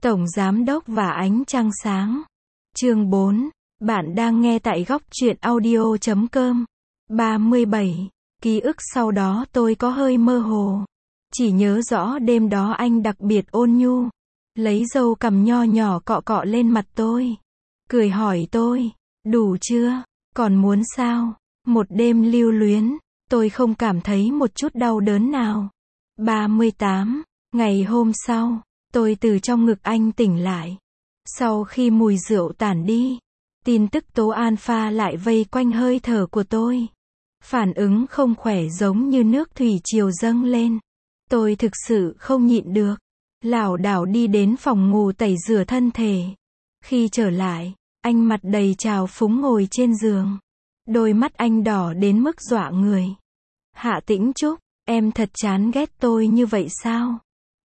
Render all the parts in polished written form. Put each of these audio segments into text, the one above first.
Tổng Giám đốc và ánh trăng sáng. Chương 4. Bạn đang nghe tại góc truyện audio.com. 37. Ký ức sau đó tôi có hơi mơ hồ. Chỉ nhớ rõ đêm đó anh đặc biệt ôn nhu. Lấy dâu cằm nho nhỏ cọ cọ lên mặt tôi. Cười hỏi tôi, đủ chưa? Còn muốn sao? Một đêm lưu luyến, tôi không cảm thấy một chút đau đớn nào. 38. Ngày hôm sau, tôi từ trong ngực anh tỉnh lại. Sau khi mùi rượu tản đi, tin tức tố alpha lại vây quanh hơi thở của tôi. Phản ứng không khỏe giống như nước thủy triều dâng lên. Tôi thực sự không nhịn được. Lảo đảo đi đến phòng ngủ tẩy rửa thân thể. Khi trở lại, anh mặt đầy trào phúng ngồi trên giường. Đôi mắt anh đỏ đến mức dọa người. Hạ Tĩnh Trúc, em thật chán ghét tôi như vậy sao?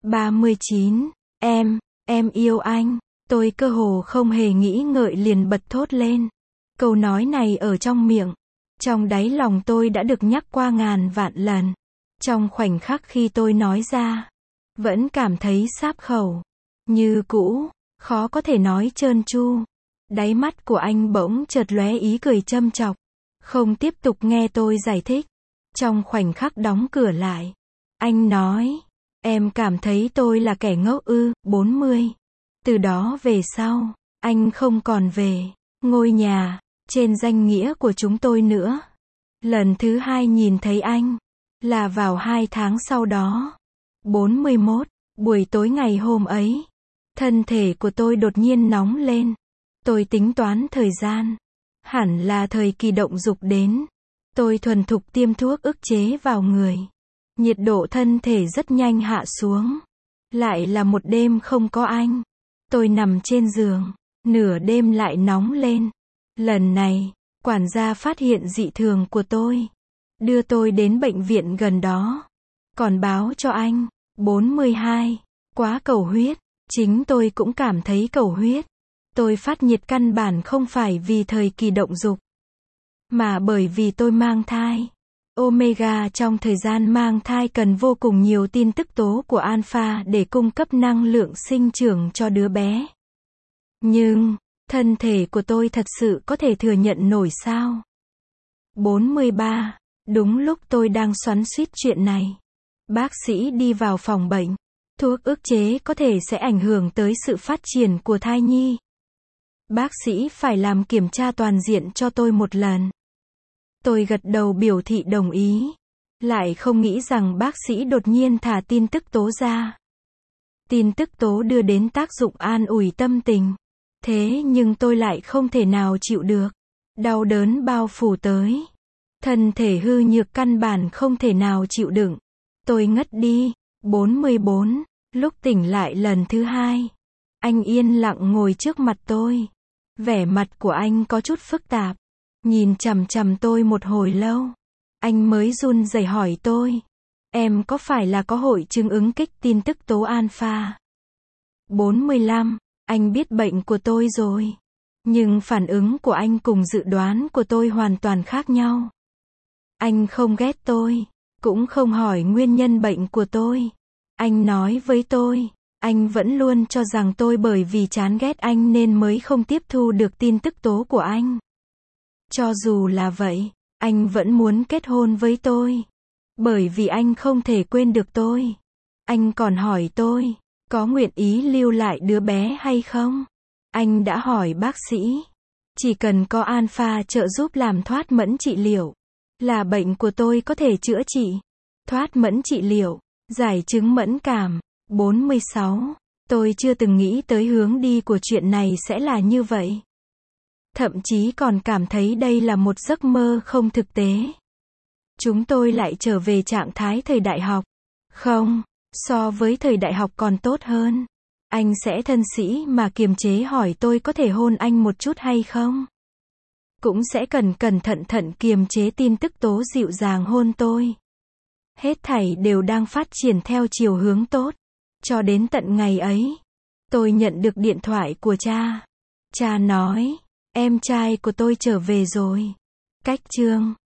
39. Em yêu anh. Tôi cơ hồ không hề nghĩ ngợi liền bật thốt lên. Câu nói này ở trong miệng, trong đáy lòng tôi đã được nhắc qua ngàn vạn lần. Trong khoảnh khắc khi tôi nói ra, vẫn cảm thấy sáp khẩu. Như cũ, khó có thể nói trơn tru. Đáy mắt của anh bỗng chợt lóe ý cười châm chọc. Không tiếp tục nghe tôi giải thích. Trong khoảnh khắc đóng cửa lại, anh nói, em cảm thấy tôi là kẻ ngốc ư? 40. Từ đó về sau, anh không còn về ngôi nhà trên danh nghĩa của chúng tôi nữa. Lần thứ hai nhìn thấy anh là vào 2 tháng sau đó. 41. Buổi tối ngày hôm ấy, thân thể của tôi đột nhiên nóng lên. Tôi tính toán thời gian, hẳn là thời kỳ động dục đến. Tôi thuần thục tiêm thuốc ức chế vào người. Nhiệt độ thân thể rất nhanh hạ xuống. Lại là một đêm không có anh. Tôi nằm trên giường, nửa đêm lại nóng lên. Lần này, quản gia phát hiện dị thường của tôi. Đưa tôi đến bệnh viện gần đó. Còn báo cho anh. 42. Quá cầu huyết. Chính tôi cũng cảm thấy cầu huyết. Tôi phát nhiệt căn bản không phải vì thời kỳ động dục, mà bởi vì tôi mang thai. Omega trong thời gian mang thai cần vô cùng nhiều tin tức tố của alpha để cung cấp năng lượng sinh trưởng cho đứa bé. Nhưng, thân thể của tôi thật sự có thể thừa nhận nổi sao? 43. Đúng lúc tôi đang xoắn xuýt chuyện này, bác sĩ đi vào phòng bệnh. Thuốc ức chế có thể sẽ ảnh hưởng tới sự phát triển của thai nhi. Bác sĩ phải làm kiểm tra toàn diện cho tôi một lần. Tôi gật đầu biểu thị đồng ý. Lại không nghĩ rằng bác sĩ đột nhiên thả tin tức tố ra. Tin tức tố đưa đến tác dụng an ủi tâm tình. Thế nhưng tôi lại không thể nào chịu được. Đau đớn bao phủ tới. Thân thể hư nhược căn bản không thể nào chịu đựng. Tôi ngất đi. 44. Lúc tỉnh lại lần thứ hai, anh yên lặng ngồi trước mặt tôi. Vẻ mặt của anh có chút phức tạp. Nhìn chằm chằm tôi một hồi lâu. Anh mới run rẩy hỏi tôi, em có phải là có hội chứng ứng kích tin tức tố alpha? 45. Anh biết bệnh của tôi rồi. Nhưng phản ứng của anh cùng dự đoán của tôi hoàn toàn khác nhau. Anh không ghét tôi, cũng không hỏi nguyên nhân bệnh của tôi. Anh nói với tôi, anh vẫn luôn cho rằng tôi bởi vì chán ghét anh nên mới không tiếp thu được tin tức tố của anh. Cho dù là vậy, anh vẫn muốn kết hôn với tôi. Bởi vì anh không thể quên được tôi. Anh còn hỏi tôi, có nguyện ý lưu lại đứa bé hay không? Anh đã hỏi bác sĩ. Chỉ cần có alpha trợ giúp làm thoát mẫn trị liệu, là bệnh của tôi có thể chữa trị. Thoát mẫn trị liệu, giải chứng mẫn cảm. 46. Tôi chưa từng nghĩ tới hướng đi của chuyện này sẽ là như vậy. Thậm chí còn cảm thấy đây là một giấc mơ không thực tế. Chúng tôi lại trở về trạng thái thời đại học. Không, so với thời đại học còn tốt hơn. Anh sẽ thân sĩ mà kiềm chế hỏi tôi có thể hôn anh một chút hay không. Cũng sẽ cẩn thận kiềm chế tin tức tố dịu dàng hôn tôi. Hết thảy đều đang phát triển theo chiều hướng tốt. Cho đến tận ngày ấy, tôi nhận được điện thoại của cha. Cha nói, em trai của tôi trở về rồi. Cách chương